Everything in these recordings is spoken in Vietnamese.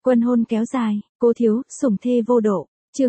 Quân hôn kéo dài, cố thiếu, sủng thê vô độ. Chương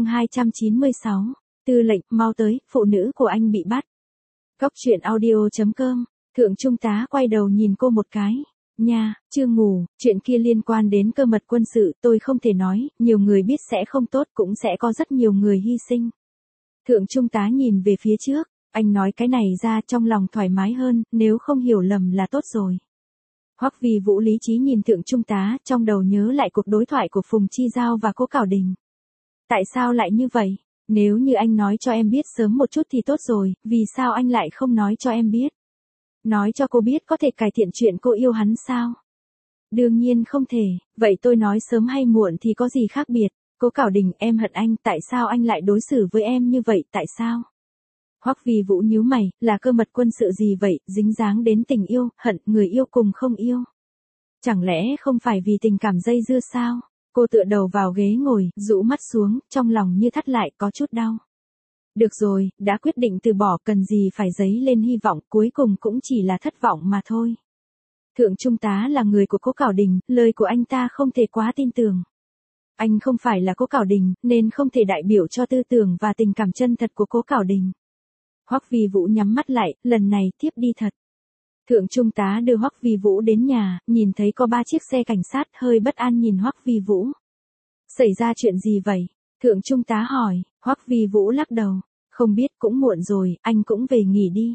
296. Tư lệnh, mau tới, phụ nữ của anh bị bắt. Góc truyện audio.com. Thượng trung tá quay đầu nhìn cô một cái. Nha, chưa ngủ, chuyện kia liên quan đến cơ mật quân sự, tôi không thể nói, nhiều người biết sẽ không tốt, cũng sẽ có rất nhiều người hy sinh. Thượng trung tá nhìn về phía trước, anh nói cái này ra trong lòng thoải mái hơn, nếu không hiểu lầm là tốt rồi. Hoắc Vi Vũ lý trí nhìn thượng trung tá, trong đầu nhớ lại cuộc đối thoại của Phùng Chi Giao và Cố Cảo Đình. Tại sao lại như vậy? Nếu như anh nói cho em biết sớm một chút thì tốt rồi, vì sao anh lại không nói cho em biết? Nói cho cô biết có thể cải thiện chuyện cô yêu hắn sao? Đương nhiên không thể, vậy tôi nói sớm hay muộn thì có gì khác biệt? Cố Cảo Đình, em hận anh, tại sao anh lại đối xử với em như vậy, tại sao? Hoắc Vi Vũ nhíu mày, là cơ mật quân sự gì vậy, dính dáng đến tình yêu, hận, người yêu cùng không yêu. Chẳng lẽ không phải vì tình cảm dây dưa sao? Cô tựa đầu vào ghế ngồi, rũ mắt xuống, trong lòng như thắt lại, có chút đau. Được rồi, đã quyết định từ bỏ, cần gì phải dấy lên hy vọng, cuối cùng cũng chỉ là thất vọng mà thôi. Thượng trung tá là người của Cố Cảo Đình, lời của anh ta không thể quá tin tưởng. Anh không phải là Cố Cảo Đình, nên không thể đại biểu cho tư tưởng và tình cảm chân thật của Cố Cảo Đình. Hoắc Vi Vũ nhắm mắt lại, lần này tiếp đi thật. Thượng trung tá đưa Hoắc Vi Vũ đến nhà, nhìn thấy có 3 chiếc xe cảnh sát, hơi bất an nhìn Hoắc Vi Vũ. Xảy ra chuyện gì vậy? Thượng trung tá hỏi. Hoắc Vi Vũ lắc đầu. Không biết, cũng muộn rồi, anh cũng về nghỉ đi.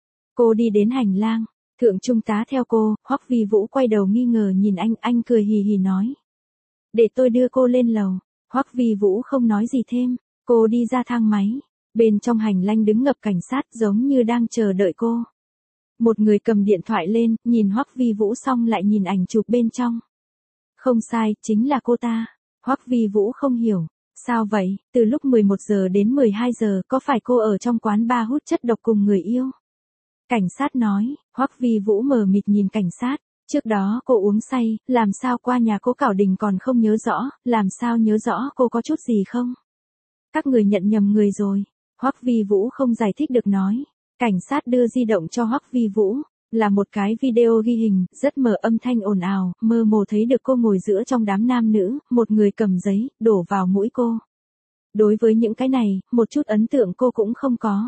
Cô đi đến hành lang. Thượng trung tá theo cô, Hoắc Vi Vũ quay đầu nghi ngờ nhìn anh cười hì hì nói. Để tôi đưa cô lên lầu. Hoắc Vi Vũ không nói gì thêm, cô đi ra thang máy. Bên trong hành lang đứng ngập cảnh sát giống như đang chờ đợi cô. Một người cầm điện thoại lên, nhìn Hoắc Vi Vũ xong lại nhìn ảnh chụp bên trong. Không sai, chính là cô ta. Hoắc Vi Vũ không hiểu. Sao vậy, từ lúc 11 giờ đến 12 giờ có phải cô ở trong quán bar hút chất độc cùng người yêu? Cảnh sát nói. Hoắc Vi Vũ mờ mịt nhìn cảnh sát. Trước đó cô uống say, làm sao qua nhà Cố Cảo Đình còn không nhớ rõ, làm sao nhớ rõ cô có chút gì không? Các người nhận nhầm người rồi. Hoắc Vi Vũ không giải thích được nói. Cảnh sát đưa di động cho Hoắc Vi Vũ, là một cái video ghi hình, rất mờ, âm thanh ồn ào, mơ hồ thấy được cô ngồi giữa trong đám nam nữ, một người cầm giấy, đổ vào mũi cô. Đối với những cái này, một chút ấn tượng cô cũng không có.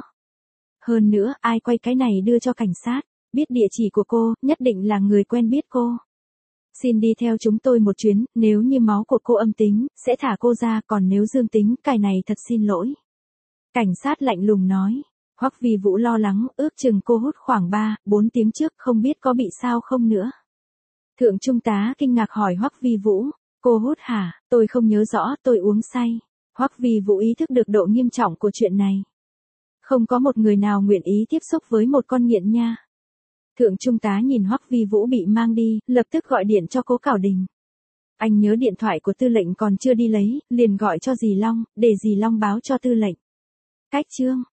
Hơn nữa, ai quay cái này đưa cho cảnh sát, biết địa chỉ của cô, nhất định là người quen biết cô. Xin đi theo chúng tôi một chuyến, nếu như máu của cô âm tính, sẽ thả cô ra, còn nếu dương tính, cái này thật xin lỗi. Cảnh sát lạnh lùng nói. Hoắc Vi Vũ lo lắng, ước chừng cô hút khoảng 3-4 tiếng trước, không biết có bị sao không nữa. Thượng trung tá kinh ngạc hỏi Hoắc Vi Vũ, cô hút hả? Tôi không nhớ rõ, tôi uống say. Hoắc Vi Vũ ý thức được độ nghiêm trọng của chuyện này. Không có một người nào nguyện ý tiếp xúc với một con nghiện nha. Thượng trung tá nhìn Hoắc Vi Vũ bị mang đi, lập tức gọi điện cho Cố Cảo Đình. Anh nhớ điện thoại của tư lệnh còn chưa đi lấy, liền gọi cho dì Long, để dì Long báo cho tư lệnh. Cách chương